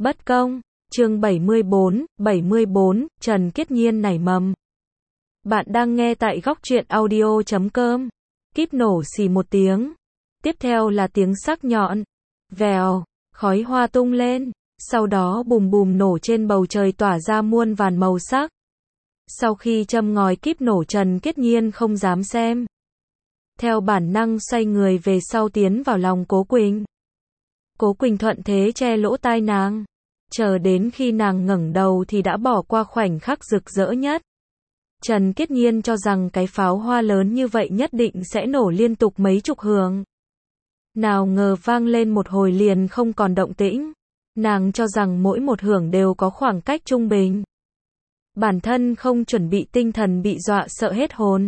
Bất công, chương 74, Trần Kiết Nhiên nảy mầm. Bạn đang nghe tại góc truyện audio.com. Kíp nổ xì một tiếng. Tiếp theo là tiếng sắc nhọn. Vèo, khói hoa tung lên. Sau đó bùm bùm nổ trên bầu trời tỏa ra muôn vàn màu sắc. Sau khi châm ngòi kíp nổ, Trần Kiết Nhiên không dám xem. Theo bản năng xoay người về sau tiến vào lòng Cố Quỳnh. Cố Quỳnh thuận thế che lỗ tai nàng. Chờ đến khi nàng ngẩng đầu thì đã bỏ qua khoảnh khắc rực rỡ nhất. Trần Kiết Nhiên cho rằng cái pháo hoa lớn như vậy nhất định sẽ nổ liên tục mấy chục hướng. Nào ngờ vang lên một hồi liền không còn động tĩnh. Nàng cho rằng mỗi một hưởng đều có khoảng cách trung bình. Bản thân không chuẩn bị, tinh thần bị dọa sợ hết hồn.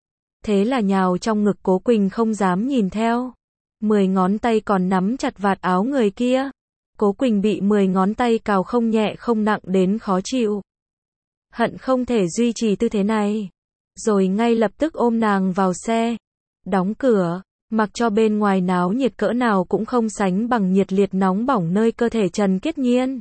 Thế là nhào trong ngực Cố Quỳnh không dám nhìn theo. 10 ngón tay còn nắm chặt vạt áo người kia. Cố Quỳnh bị 10 ngón tay cào không nhẹ không nặng đến khó chịu. Hận không thể duy trì tư thế này. Rồi ngay lập tức ôm nàng vào xe. Đóng cửa, mặc cho bên ngoài náo nhiệt cỡ nào cũng không sánh bằng nhiệt liệt nóng bỏng nơi cơ thể Trần Kiết Nhiên.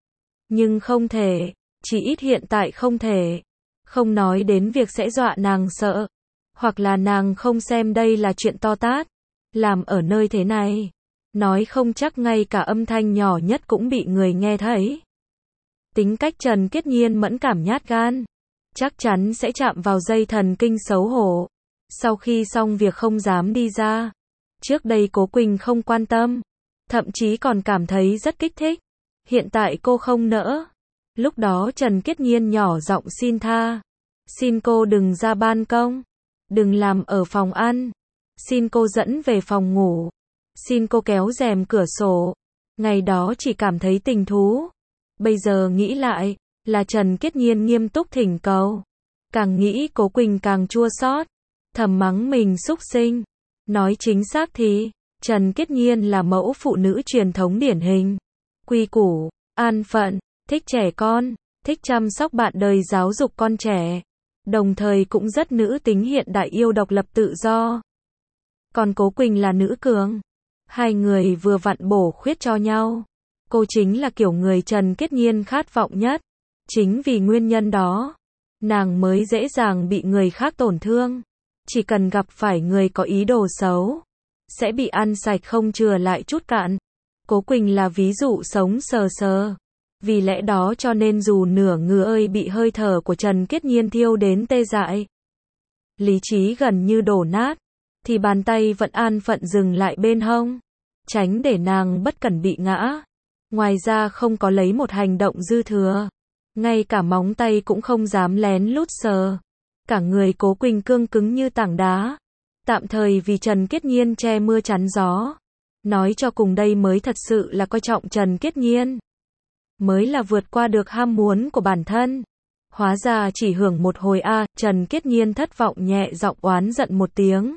Nhưng không thể, chỉ ít hiện tại không thể. Không nói đến việc sẽ dọa nàng sợ. Hoặc là nàng không xem đây là chuyện to tát. Làm ở nơi thế này. Nói không chắc ngay cả âm thanh nhỏ nhất cũng bị người nghe thấy. Tính cách Trần Kiết Nhiên mẫn cảm nhát gan. Chắc chắn sẽ chạm vào dây thần kinh xấu hổ. Sau khi xong việc không dám đi ra. Trước đây Cố Quỳnh không quan tâm. Thậm chí còn cảm thấy rất kích thích. Hiện tại cô không nỡ. Lúc đó Trần Kiết Nhiên nhỏ giọng xin tha. Xin cô đừng ra ban công. Đừng làm ở phòng ăn. Xin cô dẫn về phòng ngủ. Xin cô kéo rèm cửa sổ. Ngày đó chỉ cảm thấy tình thú. Bây giờ nghĩ lại, là Trần Kiết Nhiên nghiêm túc thỉnh cầu. Càng nghĩ Cố Quỳnh càng chua xót, thầm mắng mình xúc sinh. Nói chính xác thì, Trần Kiết Nhiên là mẫu phụ nữ truyền thống điển hình. Quy củ, an phận, thích trẻ con, thích chăm sóc bạn đời, giáo dục con trẻ. Đồng thời cũng rất nữ tính hiện đại, yêu độc lập tự do. Còn Cố Quỳnh là nữ cường. Hai người vừa vặn bổ khuyết cho nhau. Cô chính là kiểu người Trần Kiết Nhiên khát vọng nhất. Chính vì nguyên nhân đó, nàng mới dễ dàng bị người khác tổn thương. Chỉ cần gặp phải người có ý đồ xấu, sẽ bị ăn sạch không chừa lại chút cạn. Cố Quỳnh là ví dụ sống sờ sờ. Vì lẽ đó cho nên dù nửa người bị hơi thở của Trần Kiết Nhiên thiêu đến tê dại, lý trí gần như đổ nát, thì bàn tay vẫn an phận dừng lại bên hông, tránh để nàng bất cẩn bị ngã. Ngoài ra không có lấy một hành động dư thừa. Ngay cả móng tay cũng không dám lén lút sờ. Cả người Cố Quỳnh cương cứng như tảng đá. Tạm thời vì Trần Kiết Nhiên che mưa chắn gió. Nói cho cùng đây mới thật sự là coi trọng Trần Kiết Nhiên. Mới là vượt qua được ham muốn của bản thân. Hóa ra chỉ hưởng một hồi Trần Kiết Nhiên thất vọng nhẹ giọng oán giận một tiếng.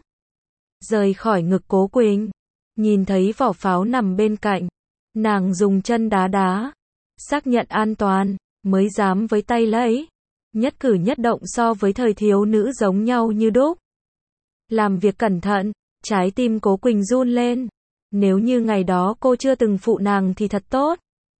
Rời khỏi ngực Cố Quỳnh. Nhìn thấy vỏ pháo nằm bên cạnh. Nàng dùng chân đá đá. Xác nhận an toàn. Mới dám với tay lấy. Nhất cử nhất động so với thời thiếu nữ giống nhau như đúc. Làm việc cẩn thận. Trái tim Cố Quỳnh run lên. Nếu như ngày đó cô chưa từng phụ nàng thì thật tốt.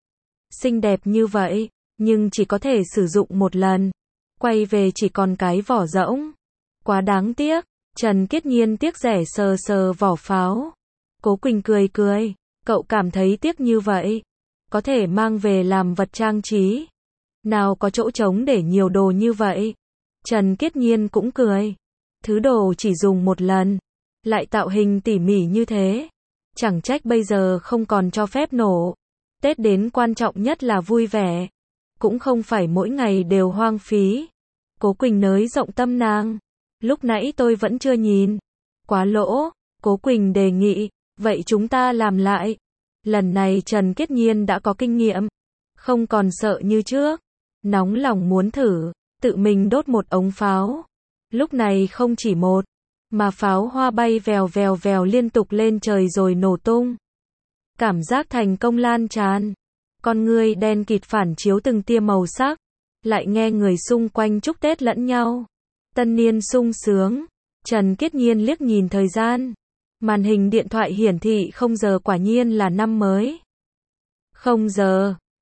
Xinh đẹp như vậy. Nhưng chỉ có thể sử dụng một lần. Quay về chỉ còn cái vỏ rỗng. Quá đáng tiếc. Trần Kiết Nhiên tiếc rẻ sờ sờ vỏ pháo. Cố Quỳnh cười cười. Cậu cảm thấy tiếc như vậy. Có thể mang về làm vật trang trí. Nào có chỗ trống để nhiều đồ như vậy. Trần Kiết Nhiên cũng cười. Thứ đồ chỉ dùng một lần. Lại tạo hình tỉ mỉ như thế. Chẳng trách bây giờ không còn cho phép nổ. Tết đến quan trọng nhất là vui vẻ. Cũng không phải mỗi ngày đều hoang phí. Cố Quỳnh nới rộng tâm nàng. Lúc nãy tôi vẫn chưa nhìn. Quá lỗ. Cố Quỳnh đề nghị. Vậy chúng ta làm lại. Lần này Trần Kiết Nhiên đã có kinh nghiệm. Không còn sợ như trước. Nóng lòng muốn thử. Tự mình đốt một ống pháo. Lúc này không chỉ một. Mà pháo hoa bay vèo vèo vèo liên tục lên trời rồi nổ tung. Cảm giác thành công lan tràn. Con người đen kịt phản chiếu từng tia màu sắc. Lại nghe người xung quanh chúc Tết lẫn nhau. Tân niên sung sướng. Trần Kiết Nhiên liếc nhìn thời gian. Màn hình điện thoại hiển thị 0 giờ, quả nhiên là năm mới. 0 giờ.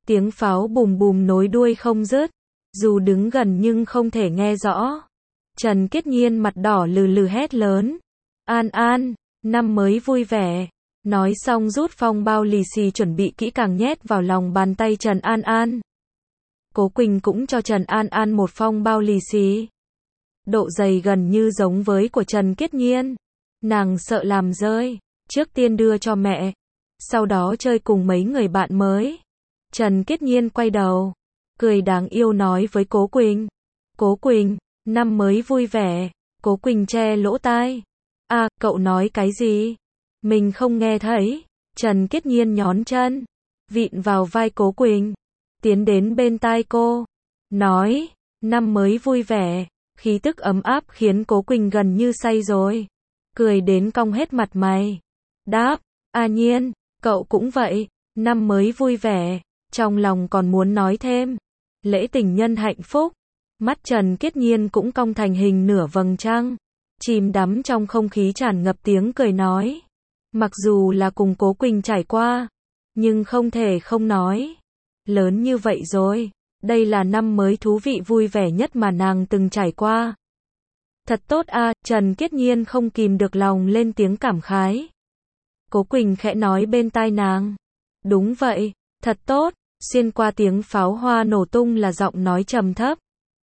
Tiếng pháo bùm bùm nối đuôi không dứt. Dù đứng gần nhưng không thể nghe rõ. Trần Kiết Nhiên mặt đỏ lừ lừ hét lớn. An An, năm mới vui vẻ. Nói xong rút phong bao lì xì chuẩn bị kỹ càng nhét vào lòng bàn tay Trần An An. Cố Quỳnh cũng cho Trần An An một phong bao lì xì. Độ dày gần như giống với của Trần Kiết Nhiên. Nàng sợ làm rơi. Trước tiên đưa cho mẹ. Sau đó chơi cùng mấy người bạn mới. Trần Kiết Nhiên quay đầu. Cười đáng yêu nói với Cố Quỳnh. Cố Quỳnh, năm mới vui vẻ. Cố Quỳnh che lỗ tai. À, cậu nói cái gì? Mình không nghe thấy. Trần Kiết Nhiên nhón chân. Vịn vào vai Cố Quỳnh. Tiến đến bên tai cô. Nói, năm mới vui vẻ. Khí tức ấm áp khiến Cố Quỳnh gần như say rồi. Cười đến cong hết mặt mày. Đáp, à Nhiên, cậu cũng vậy. Năm mới vui vẻ. Trong lòng còn muốn nói thêm. Lễ tình nhân hạnh phúc. Mắt Trần Kiết Nhiên cũng cong thành hình nửa vầng trăng. Chìm đắm trong không khí tràn ngập tiếng cười nói. Mặc dù là cùng Cố Quỳnh trải qua. Nhưng không thể không nói. Lớn như vậy rồi. Đây là năm mới thú vị vui vẻ nhất mà nàng từng trải qua. Thật tốt à, Trần Kiết Nhiên không kìm được lòng lên tiếng cảm khái. Cố Quỳnh khẽ nói bên tai nàng. Đúng vậy, thật tốt. Xuyên qua tiếng pháo hoa nổ tung là giọng nói trầm thấp.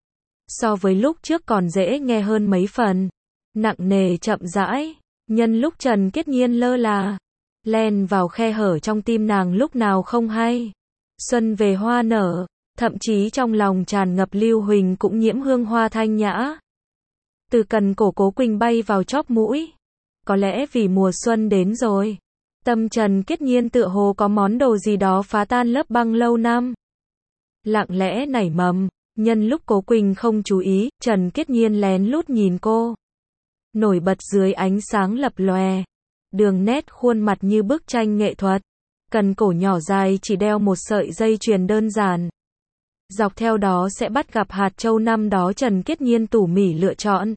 So với lúc trước còn dễ nghe hơn mấy phần. Nặng nề chậm rãi. Nhân lúc Trần Kiết Nhiên lơ là. Len vào khe hở trong tim nàng lúc nào không hay. Xuân về hoa nở. Thậm chí trong lòng tràn ngập lưu huỳnh cũng nhiễm hương hoa thanh nhã. Từ cần cổ Cố Quỳnh bay vào chóp mũi. Có lẽ vì mùa xuân đến rồi. Tâm Trần Kiết Nhiên tựa hồ có món đồ gì đó phá tan lớp băng lâu năm. Lặng lẽ nảy mầm. Nhân lúc Cố Quỳnh không chú ý, Trần Kiết Nhiên lén lút nhìn cô. Nổi bật dưới ánh sáng lập lòe. Đường nét khuôn mặt như bức tranh nghệ thuật. Cần cổ nhỏ dài chỉ đeo một sợi dây chuyền đơn giản. Dọc theo đó sẽ bắt gặp hạt châu năm đó Trần Kiết Nhiên tỉ mỉ lựa chọn.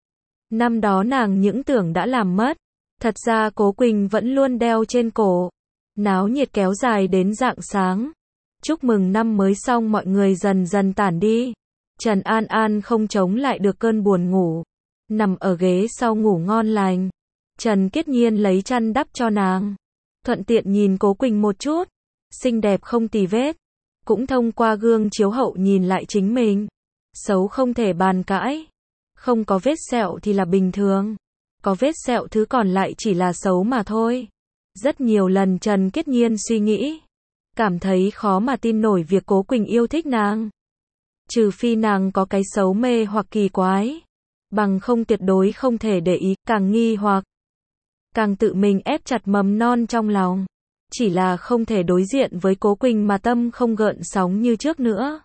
Năm đó nàng những tưởng đã làm mất. Thật ra Cố Quỳnh vẫn luôn đeo trên cổ. Náo nhiệt kéo dài đến rạng sáng. Chúc mừng năm mới xong mọi người dần dần tản đi. Trần An An không chống lại được cơn buồn ngủ. Nằm ở ghế sau ngủ ngon lành. Trần Kiết Nhiên lấy chăn đắp cho nàng. Thuận tiện nhìn Cố Quỳnh một chút. Xinh đẹp không tì vết. Cũng thông qua gương chiếu hậu nhìn lại chính mình. Xấu không thể bàn cãi. Không có vết sẹo thì là bình thường. Có vết sẹo thứ còn lại chỉ là xấu mà thôi. Rất nhiều lần Trần Kiết Nhiên suy nghĩ. Cảm thấy khó mà tin nổi việc Cố Quỳnh yêu thích nàng. Trừ phi nàng có cái xấu mê hoặc kỳ quái. Bằng không tuyệt đối không thể để ý, càng nghi hoặc. Càng tự mình ép chặt mầm non trong lòng. Chỉ là không thể đối diện với Cố Quỳnh mà tâm không gợn sóng như trước nữa.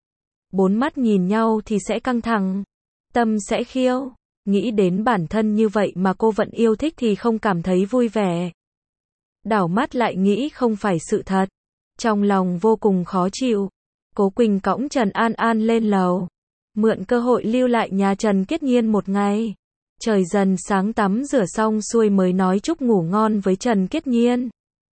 Bốn mắt nhìn nhau thì sẽ căng thẳng. Tâm sẽ khiêu. Nghĩ đến bản thân như vậy mà cô vẫn yêu thích thì không cảm thấy vui vẻ. Đảo mắt lại nghĩ không phải sự thật. Trong lòng vô cùng khó chịu. Cố Quỳnh cõng Trần An An lên lầu. Mượn cơ hội lưu lại nhà Trần Kiết Nhiên một ngày. Trời dần sáng tắm rửa xong xuôi mới nói chúc ngủ ngon với Trần Kiết Nhiên.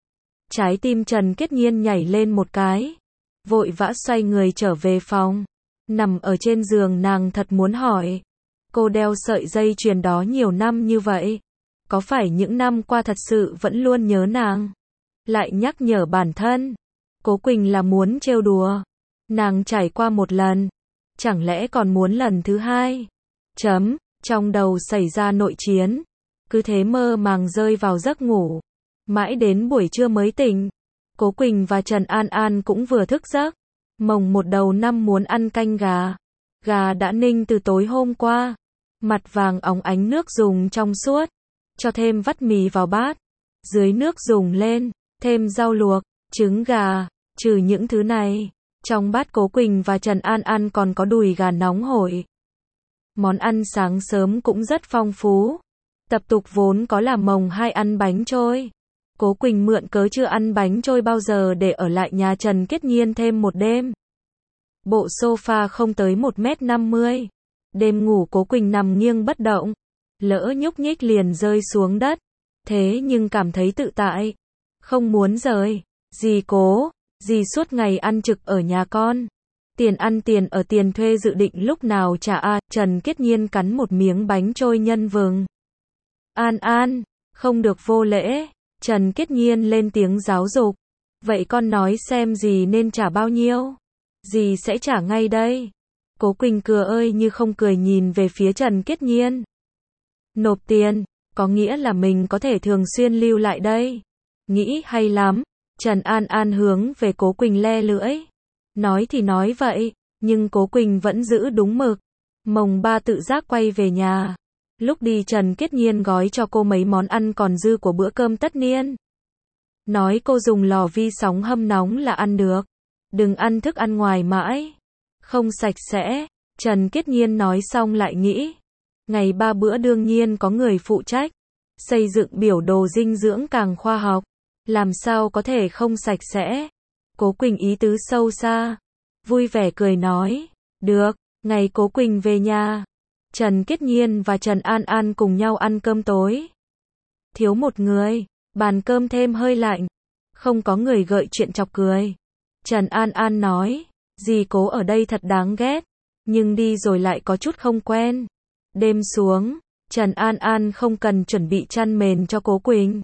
Trái tim Trần Kiết Nhiên nhảy lên một cái. Vội vã xoay người trở về phòng. Nằm ở trên giường nàng thật muốn hỏi. Cô đeo sợi dây chuyền đó nhiều năm như vậy. Có phải những năm qua thật sự vẫn luôn nhớ nàng? Lại nhắc nhở bản thân. Cố Quỳnh là muốn trêu đùa. Nàng trải qua một lần. Chẳng lẽ còn muốn lần thứ hai? Trong đầu xảy ra nội chiến. Cứ thế mơ màng rơi vào giấc ngủ. Mãi đến buổi trưa mới tỉnh. Cố Quỳnh và Trần An An cũng vừa thức giấc. Mồng một đầu năm muốn ăn canh gà. Gà đã ninh từ tối hôm qua. Mặt vàng óng ánh nước dùng trong suốt. Cho thêm vắt mì vào bát. Dưới nước dùng lên. Thêm rau luộc, trứng gà. Trừ những thứ này. Trong bát Cố Quỳnh và Trần An An còn có đùi gà nóng hổi. Món ăn sáng sớm cũng rất phong phú. Tập tục vốn có là mồng 2 ăn bánh trôi. Cố Quỳnh mượn cớ chưa ăn bánh trôi bao giờ để ở lại nhà Trần Kiết Nhiên thêm một đêm. Bộ sofa không tới 1,50 m. Đêm ngủ Cố Quỳnh nằm nghiêng bất động. Lỡ nhúc nhích liền rơi xuống đất. Thế nhưng cảm thấy tự tại. Không muốn rời. Dì Cố, Dì suốt ngày ăn trực ở nhà con. Tiền ăn tiền ở tiền thuê dự định lúc nào trả a? Trần Kiết Nhiên cắn một miếng bánh trôi nhân vừng. An An, không được vô lễ. Trần Kiết Nhiên lên tiếng giáo dục. Vậy con nói xem dì nên trả bao nhiêu? Dì sẽ trả ngay đây. Cố Quỳnh cười ơi như không cười nhìn về phía Trần Kiết Nhiên. Nộp tiền, có nghĩa là mình có thể thường xuyên lưu lại đây. Nghĩ hay lắm. Trần An An hướng về Cố Quỳnh le lưỡi. Nói thì nói vậy, nhưng Cố Quỳnh vẫn giữ đúng mực. Mồng 3 tự giác quay về nhà. Lúc đi Trần Kiết Nhiên gói cho cô mấy món ăn còn dư của bữa cơm tất niên. Nói cô dùng lò vi sóng hâm nóng là ăn được. Đừng ăn thức ăn ngoài mãi. Không sạch sẽ. Trần Kiết Nhiên nói xong lại nghĩ. Ngày 3 bữa đương nhiên có người phụ trách. Xây dựng biểu đồ dinh dưỡng càng khoa học. Làm sao có thể không sạch sẽ. Cố Quỳnh ý tứ sâu xa. Vui vẻ cười nói. Được, ngày Cố Quỳnh về nhà. Trần Kiết Nhiên và Trần An An cùng nhau ăn cơm tối. Thiếu một người, bàn cơm thêm hơi lạnh. Không có người gợi chuyện chọc cười. Trần An An nói. Dì Cố ở đây thật đáng ghét. Nhưng đi rồi lại có chút không quen. Đêm xuống, Trần An An không cần chuẩn bị chăn mền cho Cố Quỳnh.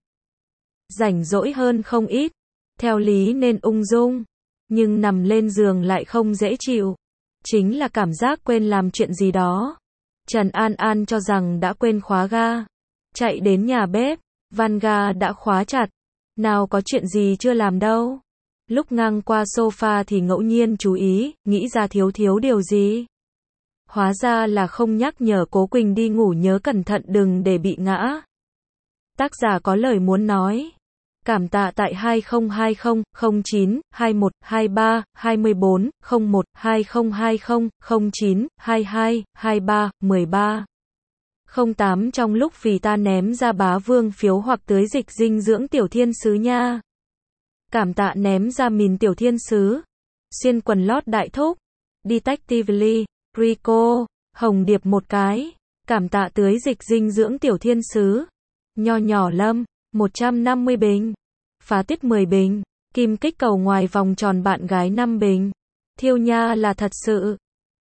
Rảnh rỗi hơn không ít. Theo lý nên ung dung. Nhưng nằm lên giường lại không dễ chịu. Chính là cảm giác quên làm chuyện gì đó. Trần An An cho rằng đã quên khóa ga. Chạy đến nhà bếp, van ga đã khóa chặt. Nào có chuyện gì chưa làm đâu. Lúc ngang qua sofa thì ngẫu nhiên chú ý, nghĩ ra thiếu điều gì. Hóa ra là không nhắc nhở Cố Quỳnh đi ngủ nhớ cẩn thận đừng để bị ngã. Tác giả có lời muốn nói. Cảm tạ tại 2020 09 21 23 24 01 2020 09 22 23 13 08 trong lúc vì ta ném ra bá vương phiếu hoặc tưới dịch dinh dưỡng tiểu thiên sứ nha. Cảm tạ ném ra mìn tiểu thiên sứ. Xuyên quần lót đại thúc. Detectively, Rico, Hồng Điệp một cái. Cảm tạ tưới dịch dinh dưỡng tiểu thiên sứ. Nho nhỏ Lâm, 150 bình. Phá tiết 10 bình. Kim kích cầu ngoài vòng tròn bạn gái 5 bình. Thiêu nha là thật sự.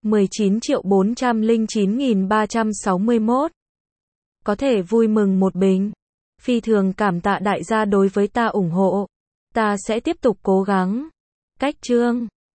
19.409.361. Có thể vui mừng một bình. Phi thường cảm tạ đại gia đối với ta ủng hộ. Ta sẽ tiếp tục cố gắng. Cách chương